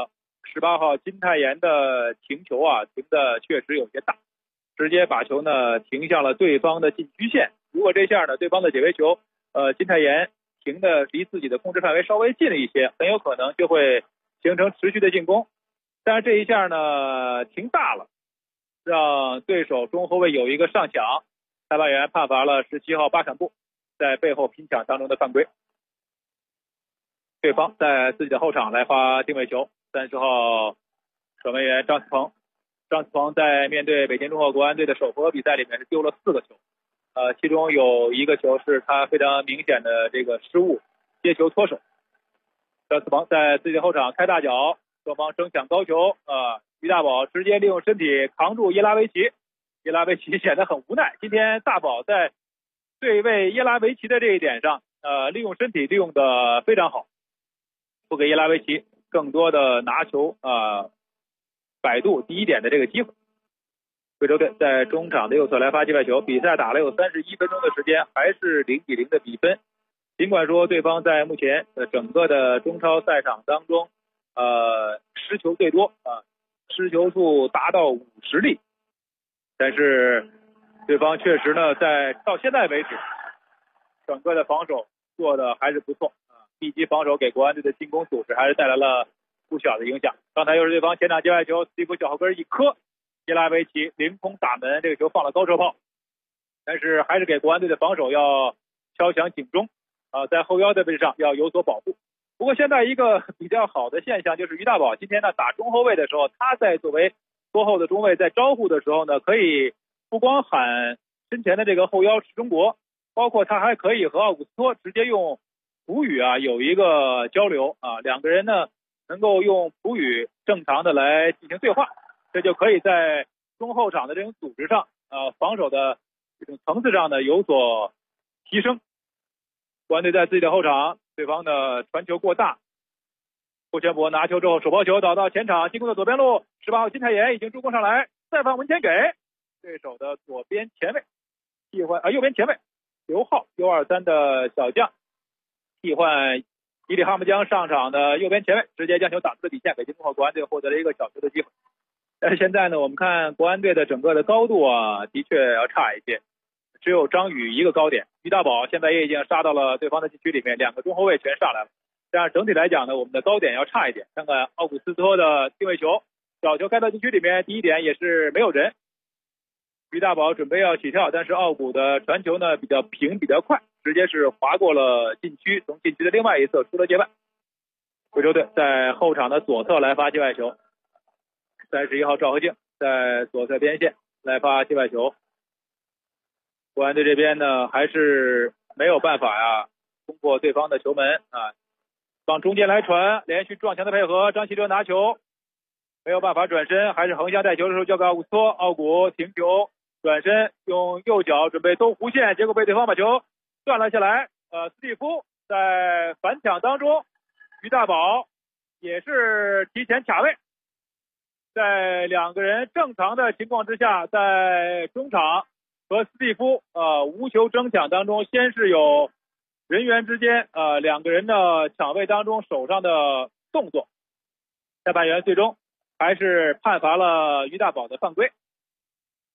，18号金泰妍的停球停的确实有些大，直接把球呢停向了对方的禁区线。如果这下呢对方的解围球金泰妍停的离自己的控制范围稍微近了一些，很有可能就会形成持续的进攻。但是这一下呢停大了，让对手中后卫有一个上抢，裁判员判罚了17号巴坎布在背后拼抢当中的犯规。对方在自己的后场来发定位球，30号守门员张思鹏。张思鹏在面对北京中赫国安队的首回合比赛里面是丢了4个球，其中有1个球是他非常明显的这个失误，接球脱手。张思鹏在自己的后场开大脚，双方争抢高球，于大宝直接利用身体扛住耶拉维奇，耶拉维奇显得很无奈。今天大宝在对位耶拉维奇的这一点上，利用身体利用的非常好，不给耶拉维奇更多的拿球摆渡第一点的这个机会。贵州队在中场的右侧来发界外球，比赛打了有31分钟的时间，还是0-0的比分。尽管说对方在目前整个的中超赛场当中失球最多失球数达到50粒，但是对方确实呢在到现在为止整个的防守做的还是不错，密集防守给国安队的进攻组织还是带来了不小的影响。刚才又是对方前场界外球，斯蒂夫小后跟一磕，耶拉维奇凌空打门，这个球放了高射炮，但是还是给国安队的防守要敲响警钟在后腰的位置上要有所保护。不过现在一个比较好的现象就是于大宝今天呢打中后卫的时候，他在作为拖后的中卫在招呼的时候呢，可以不光喊身前的这个后腰池中国，包括他还可以和奥古斯托直接用葡语有一个交流两个人呢能够用葡语正常的来进行对话，这就可以在中后场的这种组织上防守的这种层次上呢有所提升。国安队在自己的后场，对方的传球过大，霍全博拿球之后手抛球倒到前场进攻的左边路，18号金泰妍已经助攻上来，再放门前给对手的左边前卫替换右边前卫刘浩 U23 的小将替换伊里哈木江上场的右边前卫，直接将球打出了底线，北京中赫国安队获得了一个小球的机会。但是现在呢我们看国安队的整个的高度的确要差一些，只有张宇一个高点，于大宝现在也已经杀到了对方的禁区里面，2个中后卫全上来了，这样整体来讲呢我们的高点要差一点。看看奥古斯托的定位球，小球开到禁区里面，第一点也是没有人，于大宝准备要起跳，但是奥古的传球呢比较平比较快，直接是划过了禁区，从禁区的另外一侧出了界外。贵州队在后场的左侧来发界外球，31号赵和静在左侧边线来发界外球。国安队这边呢还是没有办法通过对方的球门往中间来传，连续撞墙的配合，张稀哲拿球没有办法转身，还是横向带球的时候交给奥古斯托，奥古停球转身用右脚准备兜弧线，结果被对方把球断了下来。斯蒂夫在反抢当中，于大宝也是提前卡位，在2个人正常的情况之下，在中场和斯蒂夫无球争抢当中，先是有人员之间2个人的抢位当中手上的动作，裁判员最终还是判罚了于大宝的犯规。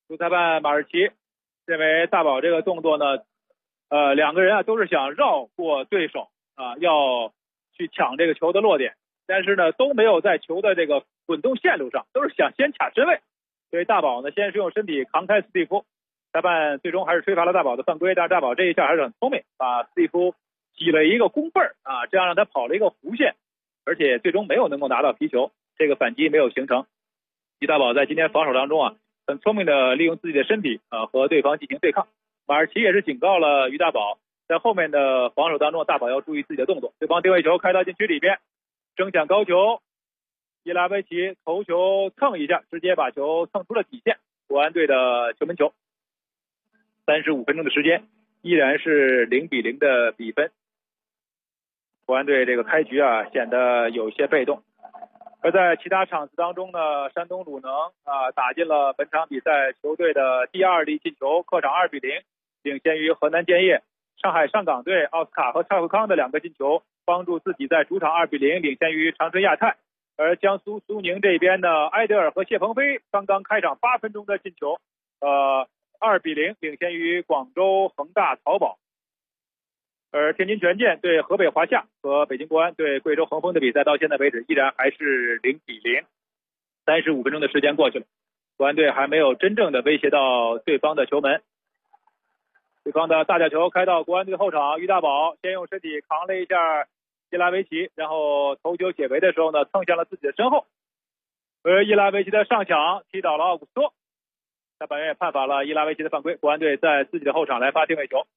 主裁判马尔奇认为大宝这个动作呢，两个人都是想绕过对手要去抢这个球的落点，但是呢都没有在球的这个滚动线路上，都是想先卡身位，所以大宝呢先是用身体扛开斯蒂夫，裁判最终还是吹罚了大宝的犯规，但是大宝这一下还是很聪明，把斯蒂夫挤了一个弓背这样让他跑了一个弧线，而且最终没有能够拿到皮球，这个反击没有形成。于大宝在今天防守当中很聪明的利用自己的身体和对方进行对抗。马尔奇也是警告了于大宝，在后面的防守当中，大宝要注意自己的动作。对方定位球开到禁区里边，争抢高球，伊拉维奇头球蹭一下，直接把球蹭出了底线，国安队的球门球。35分钟的时间，依然是0-0的比分。国安队这个开局显得有些被动。而在其他场次当中呢，山东鲁能打进了本场比赛球队的第2粒进球，客场2-0领先于河南建业。上海上港队奥斯卡和蔡慧康的2个进球，帮助自己在主场2-0领先于长春亚泰。而江苏苏宁这边呢，埃德尔和谢鹏飞刚刚开场8分钟的进球，2-0领先于广州恒大淘宝。而天津权健对河北华夏和北京国安对贵州恒丰的比赛到现在为止依然还是0-0。35分钟的时间过去了，国安队还没有真正的威胁到对方的球门。对方的大角球开到国安队后场，于大宝先用身体扛了一下伊拉维奇，然后头球解围的时候呢，蹭向了自己的身后。而伊拉维奇的上抢踢倒了奥古斯托，裁判员也判罚了伊拉维奇的犯规，国安队在自己的后场来发定位球。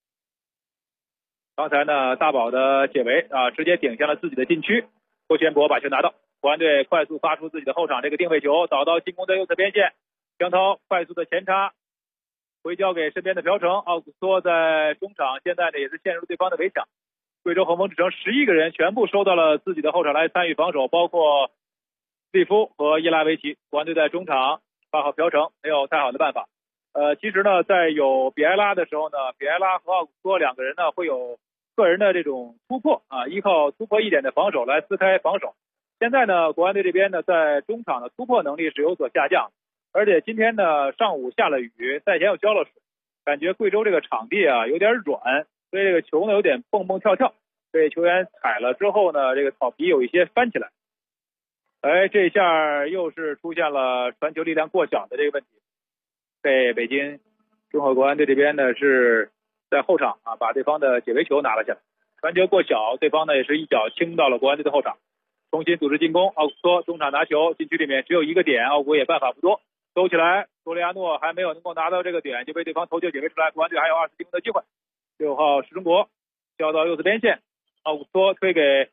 刚才呢，大宝的解围直接顶向了自己的禁区，郭全博把球拿到，国安队快速发出自己的后场这个定位球，导到进攻的右侧边线，江涛快速的前插，回交给身边的朴成，奥古斯托在中场现在呢也是陷入对方的围抢，贵州恒丰只剩11个人全部收到了自己的后场来参与防守，包括利夫和伊拉维奇。国安队在中场发好朴成，没有太好的办法。其实呢，在有比埃拉的时候呢，比埃拉和奥古斯托2个人呢会有个人的这种突破依靠突破一点的防守来撕开防守。现在呢，国安队这边呢在中场的突破能力是有所下降，而且今天呢上午下了雨，赛前又浇了水，感觉贵州这个场地有点软，所以这个球呢有点蹦蹦跳跳，被球员踩了之后呢，这个草皮有一些翻起来。这下又是出现了传球力量过小的这个问题，被北京中赫国安队这边呢是在后场把对方的解围球拿了下来，传球过小，对方呢也是一脚轻到了国安队的后场，重新组织进攻。奥古斯托中场拿球，禁区里面只有一个点，奥古也办法不多，收起来，索利亚诺还没有能够拿到这个点，就被对方头球解围出来，国安队还有2次进攻的机会。6号石中国交到右侧边线，奥古斯托推给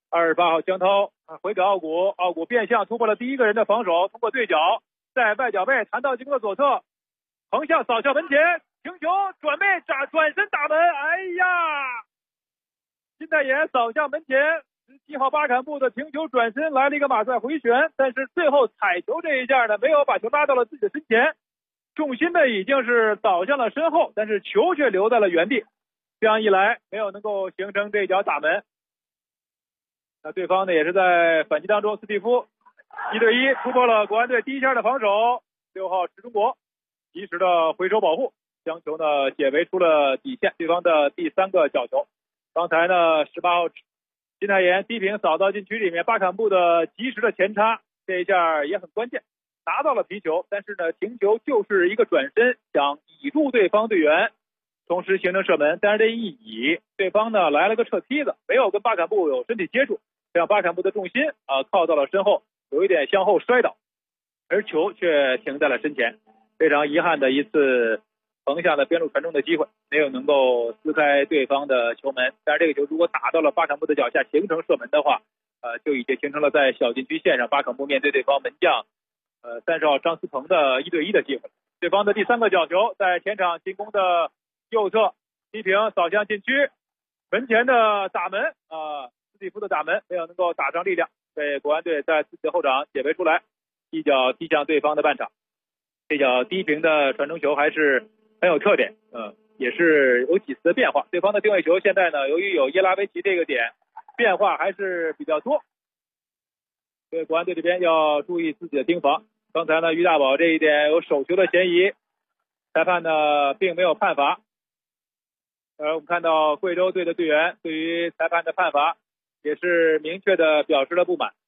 28号江涛，回给奥古，奥古变向突破了第一个人的防守，通过对角在外脚背弹到进攻的左侧，横向扫向门前，停球转身打门，哎呀！金泰妍扫向门前，17号巴坎布的停球转身来了一个马赛回旋，但是最后踩球这一下呢，没有把球拉到了自己的身前，重心呢已经是倒向了身后，但是球却留在了原地，这样一来没有能够形成这一脚打门。那对方呢也是在反击当中，斯蒂夫1对1突破了国安队第一下的防守，6号池中国及时的回手保护，将球呢解围出了底线，对方的第3个角球。刚才呢18号金泰妍低平扫到禁区里面，巴坎布的及时的前插，这一下也很关键，拿到了皮球，但是呢停球就是一个转身想倚住对方队员，同时形成射门，但是这一倚，对方呢来了个撤梯子，没有跟巴坎布有身体接触，让巴坎布的重心靠到了身后，有一点向后摔倒，而球却停在了身前。非常遗憾的一次横向的边路传中的机会，没有能够撕开对方的球门，但是这个球如果打到了巴坎布的脚下形成射门的话，就已经形成了在小禁区线上巴坎布面对对方门将30号张思鹏的1对1的机会。对方的第3个角球在前场进攻的右侧，低平扫向禁区，门前的打门斯蒂夫的打门没有能够打上力量，被国安队在自己的后场解围出来，一脚踢向对方的半场。这脚低平的传中球还是很有特点，也是有几次的变化。对方的定位球现在呢，由于有耶拉维奇这个点，变化还是比较多，所以国安队这边要注意自己的盯防。 刚才呢于大宝这一点有手球的嫌疑，裁判呢并没有判罚。我们看到贵州队的队员对于裁判的判罚也是明确的表示了不满。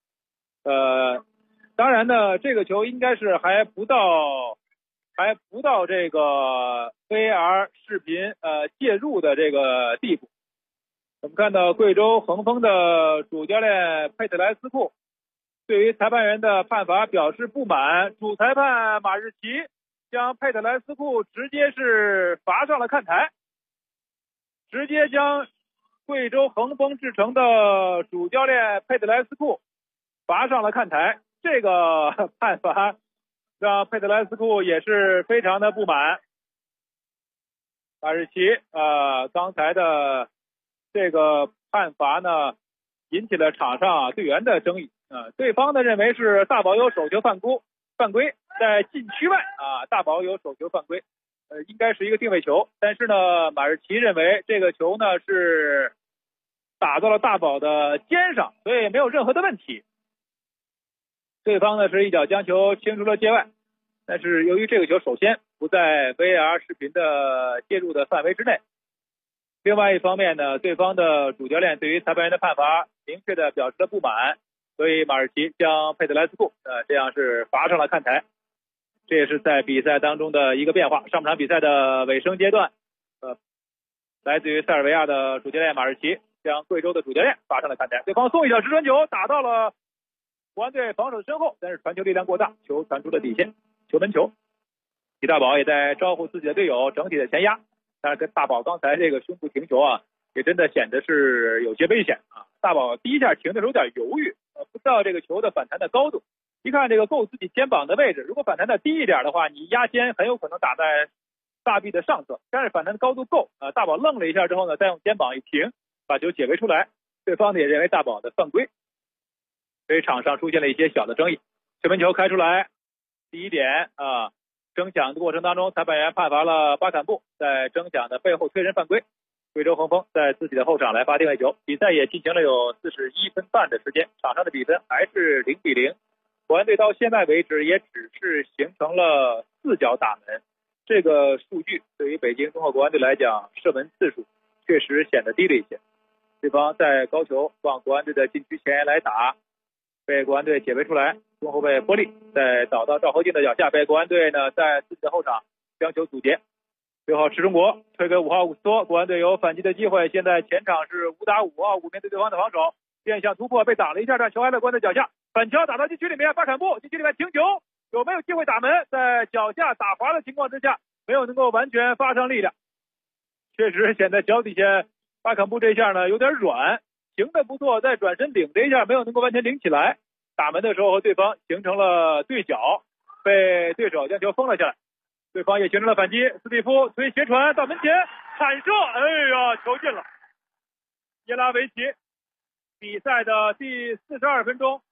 当然呢，这个球应该是还不到这个 VAR 视频介入的这个地步。我们看到贵州恒丰的主教练佩特莱斯库对于裁判员的判罚表示不满，主裁判马日奇将佩特莱斯库直接是罚上了看台，直接将贵州恒丰智诚的主教练佩特莱斯库罚上了看台。这个判罚让佩特莱斯库也是非常的不满。马日奇刚才的这个判罚呢引起了场上队员的争议。对方呢认为是大宝有手球犯规，在禁区外大宝有手球犯规，应该是一个定位球。但是呢马日奇认为这个球呢是打到了大宝的肩上，所以没有任何的问题。对方呢是一脚将球清出了界外，但是由于这个球首先不在 VAR 视频的介入的范围之内，另外一方面呢，对方的主教练对于裁判员的判罚明确的表示了不满，所以马日奇将佩特莱斯库这样是罚上了看台。这也是在比赛当中的一个变化。上半场比赛的尾声阶段，来自于塞尔维亚的主教练马日奇将贵州的主教练罚上了看台。对方送一脚直传球打到了国安队防守的身后，但是传球力量过大，球传出了底线，球门球。李大宝也在招呼自己的队友整体的前压，但是跟大宝刚才这个胸部停球也真的显得是有些危险大宝第一下停的时候有点犹豫，不知道这个球的反弹的高度，一看这个够自己肩膀的位置，如果反弹的低一点的话，你压肩很有可能打在大臂的上侧，但是反弹的高度够大宝愣了一下之后呢，再用肩膀一停，把球解围出来。对方呢也认为大宝的犯规，所以场上出现了一些小的争议。球门球开出来，第一点争抢的过程当中，裁判员判罚了巴坎布在争抢的背后推人犯规。贵州恒丰在自己的后场来罚定位球，比赛也进行了有41分半的时间，场上的比分还是0-0。国安队到现在为止也只是形成了4脚打门，这个数据对于北京中赫国安队来讲，射门次数确实显得低了一些。对方在高球往国安队的禁区前沿来打，被国安队解围出来，中后卫波利在倒到赵侯静的脚下，被国安队呢在自己的后场将球阻截。6号池中国推给5号伍斯托，国安队有反击的机会，现在前场是5打5面对对方的防守，变向突破被挡了一下，但球还在国安队脚下，反球打到禁区里面，巴坎布禁区里面停球，有没有机会打门？在脚下打滑的情况之下，没有能够完全发上力量，确实显得脚底下巴坎布这下呢有点软，停的不错，在转身领这一下没有能够完全领起来，打门的时候和对方形成了对角，被对手将球封了下来。对方也形成了反击，斯蒂夫推斜传到门前铲射，球进了。耶拉维奇比赛的第42分钟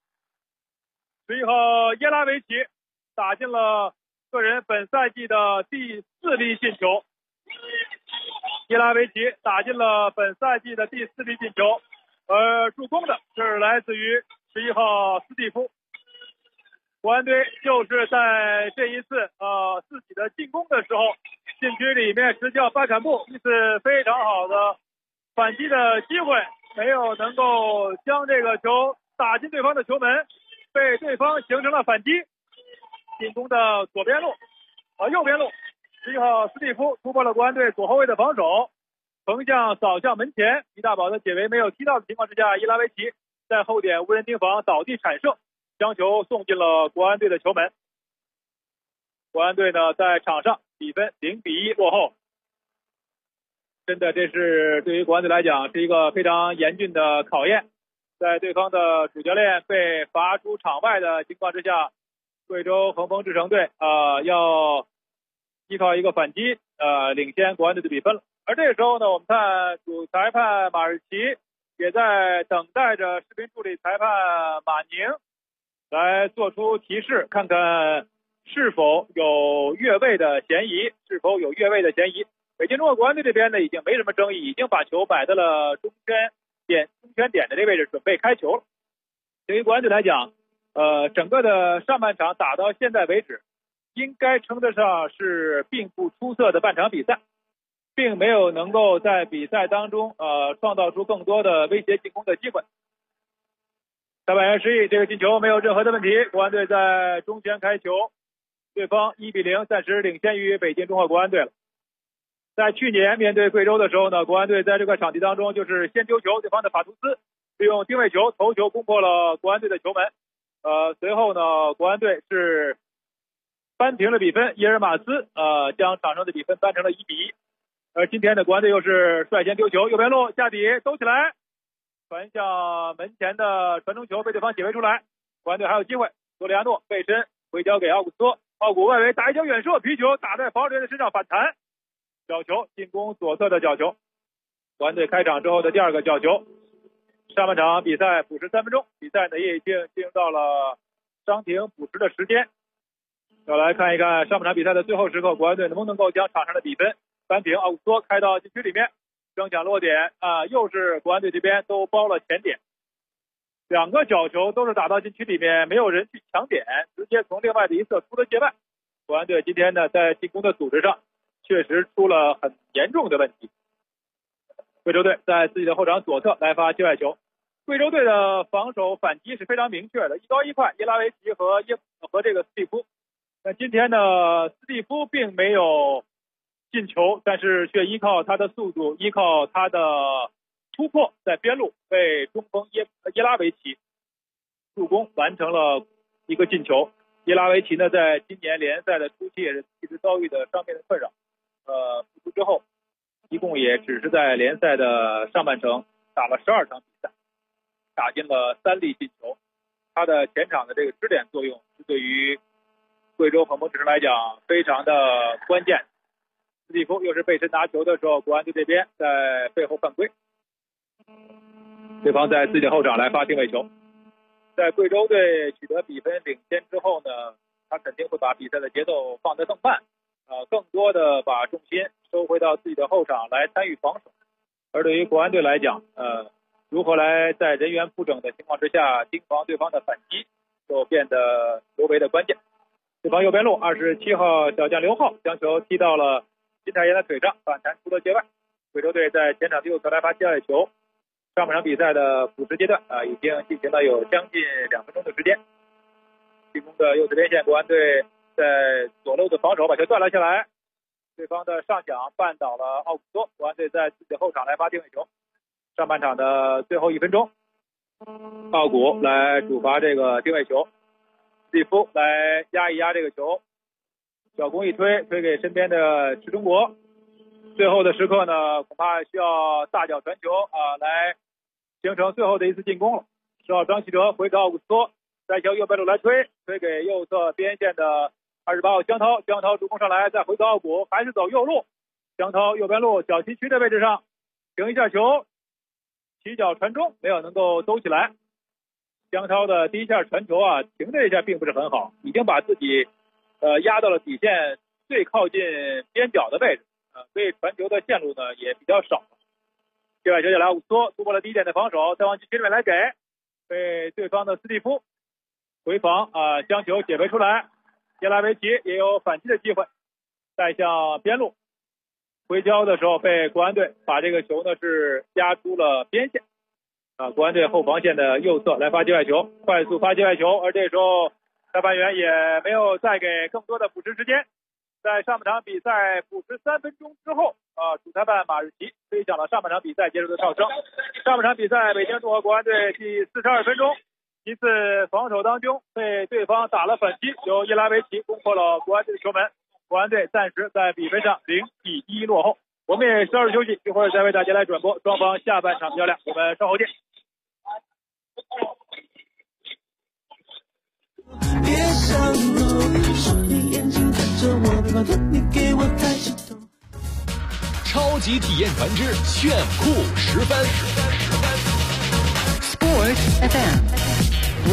，11号耶拉维奇打进了个人本赛季的第4粒进球。耶拉维奇打进了本赛季的第4粒进球，助攻的是来自于11号斯蒂夫。国安队就是在这一次自己的进攻的时候，禁区里面执教巴坎布一次非常好的反击的机会，没有能够将这个球打进对方的球门，被对方形成了反击。进攻的右边路11号斯蒂夫突破了国安队左后卫的防守，横向扫向门前，于大宝的解围没有踢到的情况之下，伊拉维奇在后点无人盯防倒地铲射，将球送进了国安队的球门。国安队呢在场上比分0-1落后，真的这是对于国安队来讲是一个非常严峻的考验。在对方的主教练被罚出场外的情况之下，贵州恒丰智诚队要依靠一个反击领先国安队的比分了。而这个时候呢，我们看主裁判马日奇也在等待着视频助理裁判马宁来做出提示，看看是否有越位的嫌疑。北京中赫国安队这边呢已经没什么争议，已经把球摆在了中圈点的这个位置，准备开球了。对于国安队来讲， 整个的上半场打到现在为止，应该称得上是并不出色的半场比赛，并没有能够在比赛当中创造出更多的威胁进攻的机会。裁判员示意这个进球没有任何的问题，国安队在中圈开球，对方1-0暂时领先于北京中赫国安队了。在去年面对贵州的时候呢，国安队在这个场地当中就是先丢球，对方的法图斯利用定位球头球攻破了国安队的球门。随后呢，国安队是扳平了比分，伊尔马斯将场上的比分扳成了1-1。而今天的国安队又是率先丢球，右边路下底兜起来，传向门前的传中球被对方解围出来，国安队还有机会，索里亚诺背身回交给奥古斯托，奥古外围打一脚远射，皮球打在防守人的身上反弹，角球进攻左侧的角球，国安队开场之后的第二个角球。上半场比赛补时3分钟，比赛呢也已经进入到了伤停补时的时间。要来看一看上半场比赛的最后时刻，国安队能不能够将场上的比分扳平。奥古斯托开到禁区里面，争抢落点又是国安队这边都包了前点，两个角球都是打到禁区里面，没有人去抢点，直接从另外的一侧出了界外。国安队今天呢在进攻的组织上确实出了很严重的问题。贵州队在自己的后场左侧来发界外球，贵州队的防守反击是非常明确的，一高一快，耶拉维奇和这个斯蒂夫。那今天呢，斯蒂夫并没有进球，但是却依靠他的速度，依靠他的突破，在边路被中锋耶拉维奇助攻完成了一个进球。耶拉维奇呢，在今年联赛的初期也是一直遭遇的伤病的困扰，复出之后一共也只是在联赛的上半程打了12场比赛，打进了3粒进球。他的前场的这个支点作用是对于贵州恒丰之声来讲非常的关键。斯蒂夫又是背身拿球的时候，国安队这边在背后犯规，对方在自己的后场来发定位球。在贵州队取得比分领先之后呢，他肯定会把比赛的节奏放得更慢，更多的把重心收回到自己的后场来参与防守。而对于国安队来讲，如何来在人员不整的情况之下盯防对方的反击，就变得尤为的关键。对方右边路27号小将刘浩将球踢到了金泰妍的腿上，反弹出了界外。贵州队在前场的右侧来发界外球。上半场比赛的补时阶段已经进行了有将近2分钟的时间。进攻的右侧边线，国安队在左路的防守把球断了下来，对方的上抢绊倒了奥古斯托，国安队在自己的后场来发定位球。上半场的最后1分钟，奥古来主罚这个定位球，斯蒂夫来压一压这个球，小攻一推给身边的池中国。最后的时刻呢，恐怕需要大脚传球来形成最后的一次进攻了。10号张稀哲回到奥古斯托，再向右边路来推给右侧边线的28号江涛助攻上来，再回到奥古，还是走右路，江涛右边路小禁区的位置上停一下球，起脚传中没有能够兜起来。江涛的第一下传球停这一下并不是很好，已经把自己压到了底线最靠近边角的位置，所以传球的线路呢也比较少。界外球下来，奥古斯托突破了第一点的防守，再往禁区里面来被对方的斯蒂夫回防将球解围出来。耶拉维奇也有反击的机会，再向边路回交的时候被国安队把这个球呢是压出了边线。国安队后防线的右侧来发界外球，快速发界外球，而这时候裁判员也没有再给更多的补时时间。在上半场比赛补时3分钟之后，主裁判马日奇吹响了上半场比赛结束的哨声。上半场比赛，北京中赫国安队第42分钟，一次防守当中被对方打了反击，由耶拉维奇攻破了国安队的球门，国安队暂时在比分上0-1落后。我们也稍事休息，一会儿再为大家来转播双方下半场较量，我们稍后见。 别上路，双眼眼睛看着我，别管你给我抬起头。 超级体验团之炫酷10分。 Sport FM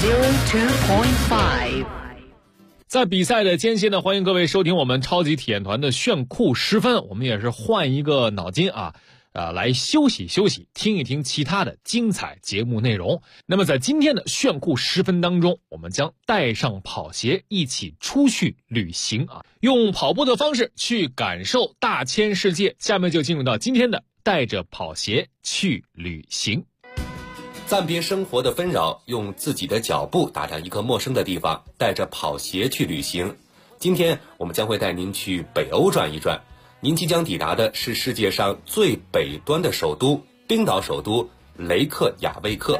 102.5。 在比赛的间隙呢，欢迎各位收听我们超级体验团的炫酷10分。我们也是换一个脑筋来休息休息，听一听其他的精彩节目内容。那么在今天的炫酷10分当中，我们将带上跑鞋一起出去旅行啊，用跑步的方式去感受大千世界。下面就进入到今天的带着跑鞋去旅行。 暂别生活的纷扰，用自己的脚步打量一个陌生的地方，带着跑鞋去旅行。今天我们将会带您去北欧转一转，您即将抵达的是世界上最北端的首都——冰岛首都雷克雅未克。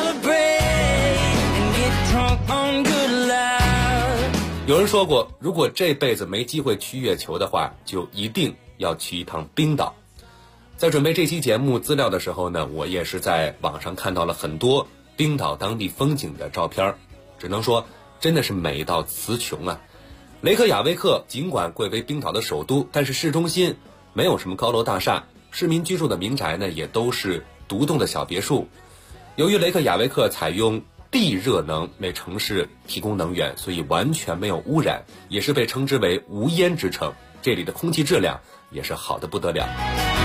有人说过，如果这辈子没机会去月球的话，就一定要去一趟冰岛。在准备这期节目资料的时候呢，我也是在网上看到了很多冰岛当地风景的照片，只能说真的是美到词穷啊。雷克雅未克尽管贵为冰岛的首都，但是市中心没有什么高楼大厦，市民居住的民宅呢也都是独栋的小别墅。由于雷克雅未克采用地热能为城市提供能源，所以完全没有污染，也是被称之为无烟之城。这里的空气质量也是好得不得了。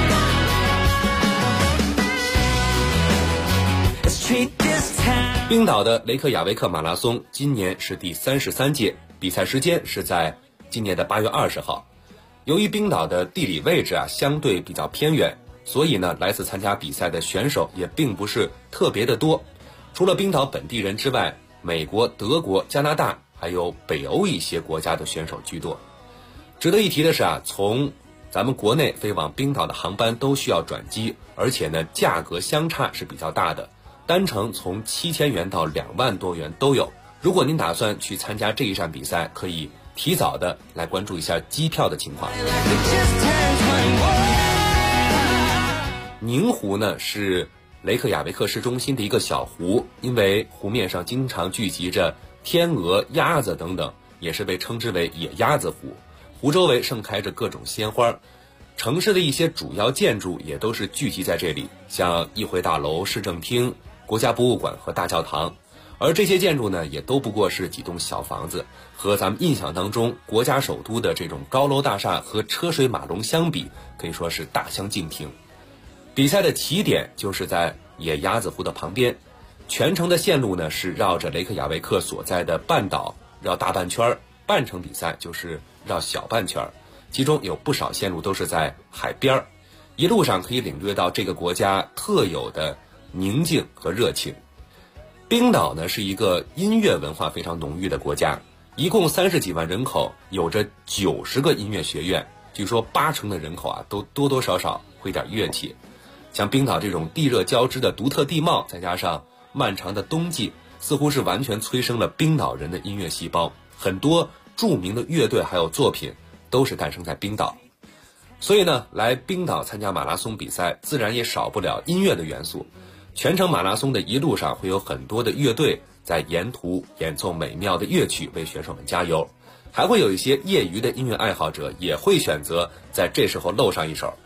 冰岛的雷克雅未克马拉松今年是第33届，比赛时间是在今年的8月20号。由于冰岛的地理位置相对比较偏远，所以呢来自参加比赛的选手也并不是特别的多。除了冰岛本地人之外，美国、德国、加拿大还有北欧一些国家的选手居多。值得一提的是从咱们国内飞往冰岛的航班都需要转机，而且呢价格相差是比较大的，单程从7000元到2万多元都有。如果您打算去参加这一站比赛，可以提早的来关注一下机票的情况。宁湖呢是雷克雅未克市中心的一个小湖，因为湖面上经常聚集着天鹅、鸭子等等，也是被称之为野鸭子湖。湖周围盛开着各种鲜花，城市的一些主要建筑也都是聚集在这里，像议会大楼、市政厅、国家博物馆和大教堂。而这些建筑呢，也都不过是几栋小房子，和咱们印象当中国家首都的这种高楼大厦和车水马龙相比，可以说是大相径庭。比赛的起点就是在野鸭子湖的旁边，全程的线路呢是绕着雷克雅未克所在的半岛绕大半圈，半程比赛就是绕小半圈，其中有不少线路都是在海边，一路上可以领略到这个国家特有的宁静和热情。冰岛呢是一个音乐文化非常浓郁的国家，一共30几万人口，有着90个音乐学院，据说80%的人口都多多少少会点乐器。像冰岛这种地热交织的独特地貌，再加上漫长的冬季，似乎是完全催生了冰岛人的音乐细胞，很多著名的乐队还有作品都是诞生在冰岛。所以呢，来冰岛参加马拉松比赛，自然也少不了音乐的元素。全程马拉松的一路上会有很多的乐队在沿途演奏美妙的乐曲为选手们加油，还会有一些业余的音乐爱好者也会选择在这时候露上一手，